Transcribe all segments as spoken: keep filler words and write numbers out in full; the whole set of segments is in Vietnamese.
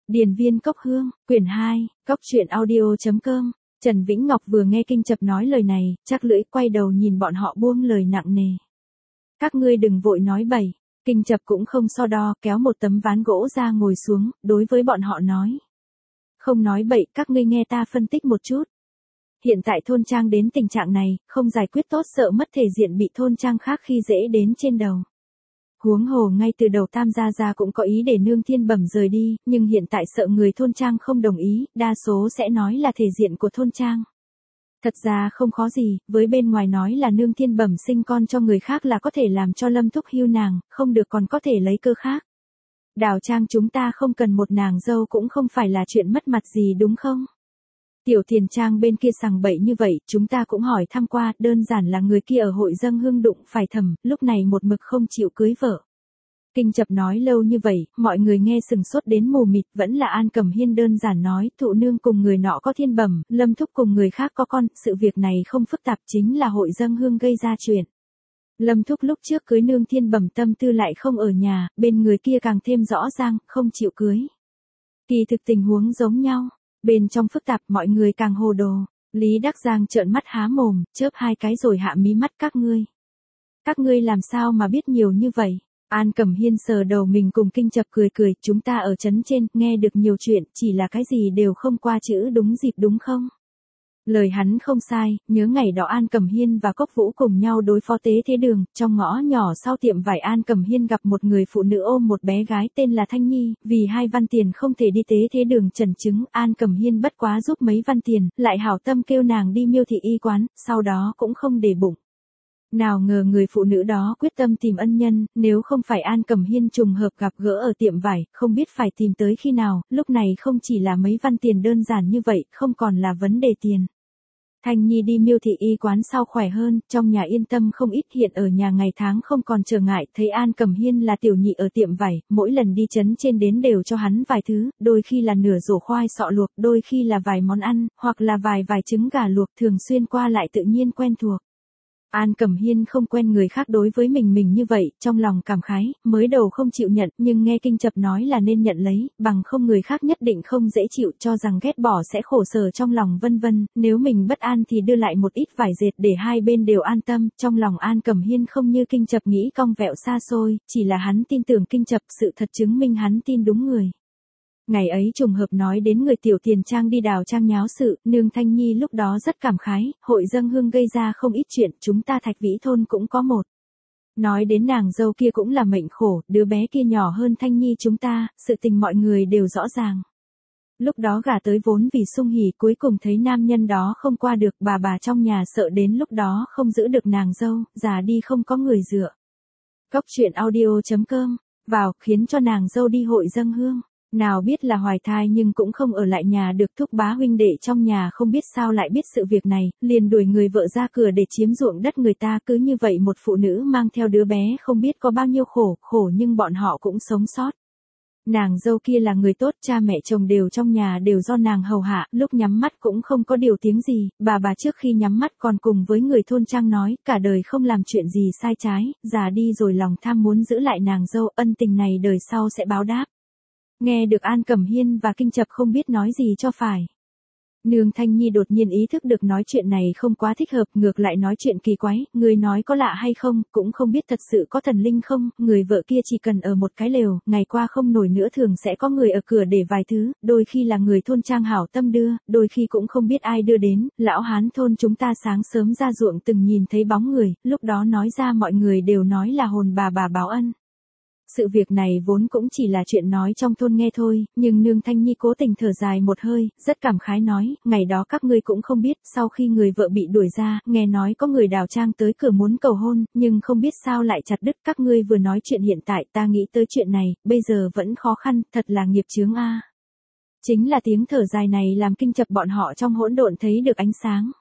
Điền viên cốc hương, quyển hai, cốc truyện audio.com. Trần Vĩnh Ngọc vừa nghe Kinh Chập nói lời này, chắc lưỡi quay đầu nhìn bọn họ buông lời nặng nề. Các ngươi đừng vội nói bậy. Kinh Chập cũng không so đo, kéo một tấm ván gỗ ra ngồi xuống, đối với bọn họ nói. Không nói bậy, các ngươi nghe ta phân tích một chút. Hiện tại thôn trang đến tình trạng này, không giải quyết tốt sợ mất thể diện bị thôn trang khác khi dễ đến trên đầu. Huống hồ ngay từ đầu Tam Gia Gia cũng có ý để Nương Thiên Bẩm rời đi, nhưng hiện tại sợ người thôn trang không đồng ý, đa số sẽ nói là thể diện của thôn trang. Thật ra không khó gì, với bên ngoài nói là Nương Thiên Bẩm sinh con cho người khác là có thể làm cho Lâm Thúc hưu nàng, không được còn có thể lấy cơ khác. Đào trang chúng ta không cần một nàng dâu cũng không phải là chuyện mất mặt gì đúng không? Tiểu Tiền Trang bên kia sằng bậy như vậy, chúng ta cũng hỏi thăm qua, đơn giản là người kia ở hội dâng hương đụng phải thầm, lúc này một mực không chịu cưới vợ. Kinh Chập nói lâu như vậy, mọi người nghe sừng sốt đến mù mịt, vẫn là An Cẩm Hiên đơn giản nói, thụ nương cùng người nọ có thiên bẩm, Lâm Thúc cùng người khác có con, sự việc này không phức tạp chính là hội dâng hương gây ra chuyện. Lâm Thúc lúc trước cưới nương thiên bẩm tâm tư lại không ở nhà, bên người kia càng thêm rõ ràng, không chịu cưới. Kỳ thực tình huống giống nhau. Bên trong phức tạp mọi người càng hồ đồ, Lý Đắc Giang trợn mắt há mồm, chớp hai cái rồi hạ mí mắt các ngươi. Các ngươi làm sao mà biết nhiều như vậy? An Cẩm Hiên sờ đầu mình cùng Kinh Chập cười cười, chúng ta ở trấn trên, nghe được nhiều chuyện, chỉ là cái gì đều không qua chữ đúng dịp đúng không? Lời hắn không sai, nhớ ngày đó An Cẩm Hiên và Cốc Vũ cùng nhau đối phó tế thế đường, trong ngõ nhỏ sau tiệm vải An Cẩm Hiên gặp một người phụ nữ ôm một bé gái tên là Thanh Nhi, vì hai văn tiền không thể đi tế thế đường chẩn chứng, An Cẩm Hiên bất quá giúp mấy văn tiền, lại hảo tâm kêu nàng đi miêu thị y quán, sau đó cũng không để bụng. Nào ngờ người phụ nữ đó quyết tâm tìm ân nhân, nếu không phải An Cẩm Hiên trùng hợp gặp gỡ ở tiệm vải, không biết phải tìm tới khi nào, lúc này không chỉ là mấy văn tiền đơn giản như vậy, không còn là vấn đề tiền. Thanh Nhi đi miêu thị y quán sau khỏe hơn, trong nhà yên tâm không ít, hiện ở nhà ngày tháng không còn trở ngại, thấy An Cẩm Hiên là tiểu nhị ở tiệm vải, mỗi lần đi chấn trên đến đều cho hắn vài thứ, đôi khi là nửa rổ khoai sọ luộc, đôi khi là vài món ăn, hoặc là vài vài trứng gà luộc, thường xuyên qua lại tự nhiên quen thuộc. An Cẩm Hiên không quen người khác đối với mình mình như vậy, trong lòng cảm khái, mới đầu không chịu nhận, nhưng nghe Kinh Chập nói là nên nhận lấy, bằng không người khác nhất định không dễ chịu, cho rằng ghét bỏ sẽ khổ sở trong lòng vân vân, nếu mình bất an thì đưa lại một ít vải dệt để hai bên đều an tâm, trong lòng An Cẩm Hiên không như Kinh Chập nghĩ cong vẹo xa xôi, chỉ là hắn tin tưởng Kinh Chập, sự thật chứng minh hắn tin đúng người. Ngày ấy trùng hợp nói đến người Tiểu Tiền Trang đi đào trang nháo sự, nương Thanh Nhi lúc đó rất cảm khái, hội dâng hương gây ra không ít chuyện, chúng ta Thạch Vĩ thôn cũng có một. Nói đến nàng dâu kia cũng là mệnh khổ, đứa bé kia nhỏ hơn Thanh Nhi chúng ta, sự tình mọi người đều rõ ràng. Lúc đó gả tới vốn vì sung hỉ, cuối cùng thấy nam nhân đó không qua được, bà bà trong nhà sợ đến lúc đó không giữ được nàng dâu, già đi không có người dựa. Cốc truyện audio.com, vào, khiến cho nàng dâu đi hội dâng hương. Nào biết là hoài thai nhưng cũng không ở lại nhà được, thúc bá huynh đệ trong nhà không biết sao lại biết sự việc này, liền đuổi người vợ ra cửa để chiếm ruộng đất người ta, cứ như vậy một phụ nữ mang theo đứa bé không biết có bao nhiêu khổ, khổ nhưng bọn họ cũng sống sót. Nàng dâu kia là người tốt, cha mẹ chồng đều trong nhà đều do nàng hầu hạ, lúc nhắm mắt cũng không có điều tiếng gì, bà bà trước khi nhắm mắt còn cùng với người thôn trang nói, cả đời không làm chuyện gì sai trái, già đi rồi lòng tham muốn giữ lại nàng dâu, ân tình này đời sau sẽ báo đáp. Nghe được An Cẩm Hiên và Kinh Chập không biết nói gì cho phải. Nương Thanh Nhi đột nhiên ý thức được nói chuyện này không quá thích hợp, ngược lại nói chuyện kỳ quái, người nói có lạ hay không, cũng không biết thật sự có thần linh không, người vợ kia chỉ cần ở một cái lều, ngày qua không nổi nữa thường sẽ có người ở cửa để vài thứ, đôi khi là người thôn trang hảo tâm đưa, đôi khi cũng không biết ai đưa đến, lão hán thôn chúng ta sáng sớm ra ruộng từng nhìn thấy bóng người, lúc đó nói ra mọi người đều nói là hồn bà bà báo ân. Sự việc này vốn cũng chỉ là chuyện nói trong thôn nghe thôi, nhưng nương Thanh Nhi cố tình thở dài một hơi, rất cảm khái nói, ngày đó các ngươi cũng không biết, sau khi người vợ bị đuổi ra, nghe nói có người đào trang tới cửa muốn cầu hôn, nhưng không biết sao lại chặt đứt, các ngươi vừa nói chuyện hiện tại, ta nghĩ tới chuyện này, bây giờ vẫn khó khăn, thật là nghiệp chướng a. Chính là tiếng thở dài này làm Kinh Chập bọn họ trong hỗn độn thấy được ánh sáng.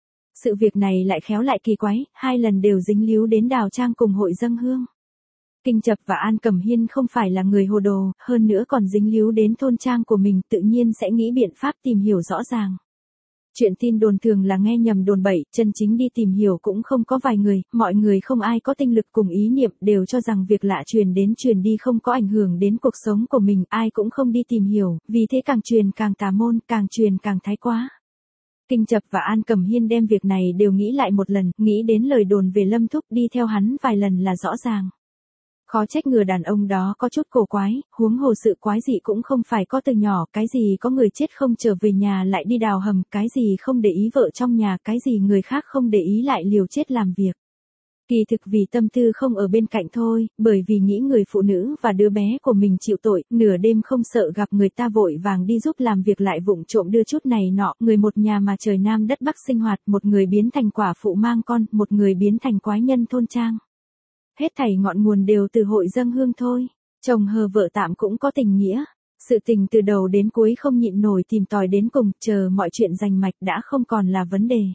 Sự việc này lại khéo lại kỳ quái, hai lần đều dính líu đến đào trang cùng hội dâng hương. Kinh Chập và An Cẩm Hiên không phải là người hồ đồ, hơn nữa còn dính líu đến thôn trang của mình, tự nhiên sẽ nghĩ biện pháp tìm hiểu rõ ràng. Chuyện tin đồn thường là nghe nhầm đồn bậy, chân chính đi tìm hiểu cũng không có vài người, mọi người không ai có tinh lực cùng ý niệm, đều cho rằng việc lạ truyền đến truyền đi không có ảnh hưởng đến cuộc sống của mình, ai cũng không đi tìm hiểu, vì thế càng truyền càng tà môn, càng truyền càng thái quá. Kinh Chập và An Cẩm Hiên đem việc này đều nghĩ lại một lần, nghĩ đến lời đồn về Lâm Thúc đi theo hắn vài lần là rõ ràng. Khó trách người đàn ông đó có chút cổ quái, huống hồ sự quái dị cũng không phải có từ nhỏ, cái gì có người chết không trở về nhà lại đi đào hầm, cái gì không để ý vợ trong nhà, cái gì người khác không để ý lại liều chết làm việc. Kỳ thực vì tâm tư không ở bên cạnh thôi, bởi vì nghĩ người phụ nữ và đứa bé của mình chịu tội, nửa đêm không sợ gặp người ta vội vàng đi giúp làm việc lại vụng trộm đưa chút này nọ, người một nhà mà trời nam đất bắc sinh hoạt, một người biến thành quả phụ mang con, một người biến thành quái nhân thôn trang. Hết thảy ngọn nguồn đều từ hội dâng hương thôi, chồng hờ vợ tạm cũng có tình nghĩa. Sự tình từ đầu đến cuối không nhịn nổi tìm tòi đến cùng, chờ mọi chuyện rành mạch đã không còn là vấn đề.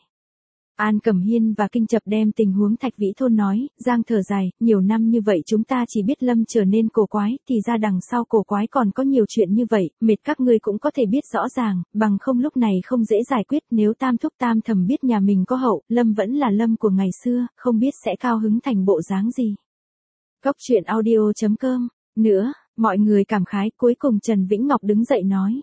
An Cẩm Hiên và Kinh Chập đem tình huống Thạch Vĩ Thôn nói, Giang thở dài, nhiều năm như vậy chúng ta chỉ biết Lâm trở nên cổ quái, thì ra đằng sau cổ quái còn có nhiều chuyện như vậy, mệt các ngươi cũng có thể biết rõ ràng, bằng không lúc này không dễ giải quyết, nếu tam thúc tam thầm biết nhà mình có hậu, Lâm vẫn là Lâm của ngày xưa, không biết sẽ cao hứng thành bộ dáng gì. Góc truyện audio chấm com, nữa, mọi người cảm khái, cuối cùng Trần Vĩnh Ngọc đứng dậy nói.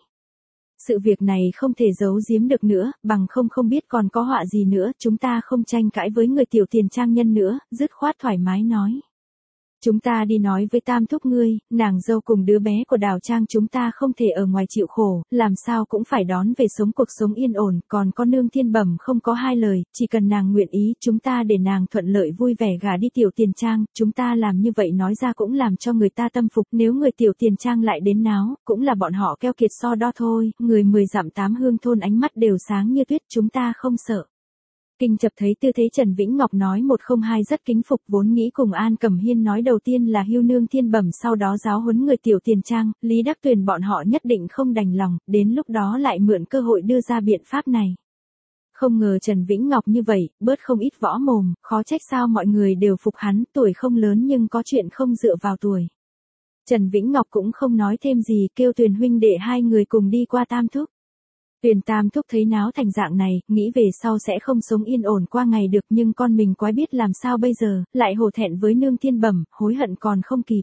Sự việc này không thể giấu giếm được nữa, bằng không không biết còn có họa gì nữa, chúng ta không tranh cãi với người tiểu tiền trang nhân nữa, dứt khoát thoải mái nói. Chúng ta đi nói với tam thúc ngươi, nàng dâu cùng đứa bé của Đào Trang chúng ta không thể ở ngoài chịu khổ, làm sao cũng phải đón về sống cuộc sống yên ổn, còn có nương thiên bẩm không có hai lời, chỉ cần nàng nguyện ý, chúng ta để nàng thuận lợi vui vẻ gả đi tiểu tiền trang, chúng ta làm như vậy nói ra cũng làm cho người ta tâm phục, nếu người tiểu tiền trang lại đến náo, cũng là bọn họ keo kiệt so đo thôi, người mười dặm tám hương thôn ánh mắt đều sáng như tuyết, chúng ta không sợ. Kinh Chập thấy tư thế Trần Vĩnh Ngọc nói một không hai rất kính phục, vốn nghĩ cùng An Cẩm Hiên nói đầu tiên là hưu nương thiên bẩm sau đó giáo huấn người tiểu tiền trang, Lý Đắc Tuyền bọn họ nhất định không đành lòng, đến lúc đó lại mượn cơ hội đưa ra biện pháp này. Không ngờ Trần Vĩnh Ngọc như vậy, bớt không ít võ mồm, khó trách sao mọi người đều phục hắn, tuổi không lớn nhưng có chuyện không dựa vào tuổi. Trần Vĩnh Ngọc cũng không nói thêm gì, kêu Tuyền huynh đệ hai người cùng đi qua tam thúc. Tuyền tam thúc thấy náo thành dạng này, nghĩ về sau sẽ không sống yên ổn qua ngày được, nhưng con mình quái biết làm sao bây giờ, lại hổ thẹn với nương thiên bẩm, hối hận còn không kịp.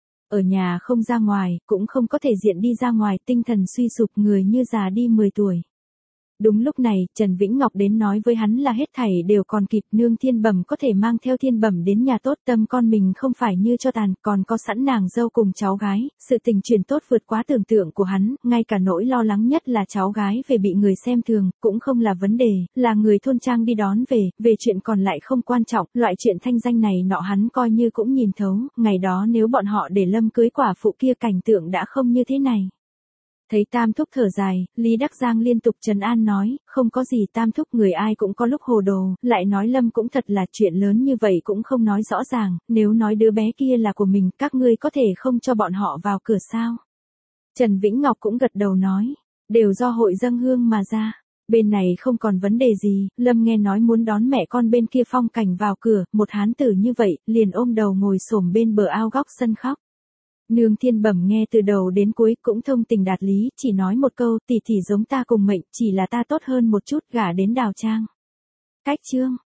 Ở nhà không ra ngoài, cũng không có thể diện đi ra ngoài, tinh thần suy sụp, người như già đi mười tuổi. Đúng lúc này, Trần Vĩnh Ngọc đến nói với hắn là hết thảy đều còn kịp, nương thiên bẩm có thể mang theo thiên bẩm đến nhà tốt, tâm con mình không phải như cho tàn, còn có sẵn nàng dâu cùng cháu gái, sự tình chuyển tốt vượt quá tưởng tượng của hắn, ngay cả nỗi lo lắng nhất là cháu gái về bị người xem thường, cũng không là vấn đề, là người thôn trang đi đón về, về chuyện còn lại không quan trọng, loại chuyện thanh danh này nọ hắn coi như cũng nhìn thấu, ngày đó nếu bọn họ để Lâm cưới quả phụ kia cảnh tượng đã không như thế này. Thấy tam thúc thở dài, Lý Đắc Giang liên tục trấn an nói, không có gì tam thúc, người ai cũng có lúc hồ đồ, lại nói Lâm cũng thật là chuyện lớn như vậy cũng không nói rõ ràng, nếu nói đứa bé kia là của mình, các ngươi có thể không cho bọn họ vào cửa sao. Trần Vĩnh Ngọc cũng gật đầu nói, đều do hội dâng hương mà ra, bên này không còn vấn đề gì, Lâm nghe nói muốn đón mẹ con bên kia Phong Cảnh vào cửa, một hán tử như vậy, liền ôm đầu ngồi xổm bên bờ ao góc sân khóc. Nương thiên bẩm nghe từ đầu đến cuối cũng thông tình đạt lý, chỉ nói một câu, tỷ tỷ giống ta cùng mệnh, chỉ là ta tốt hơn một chút, gả đến Đào Trang. Cách chương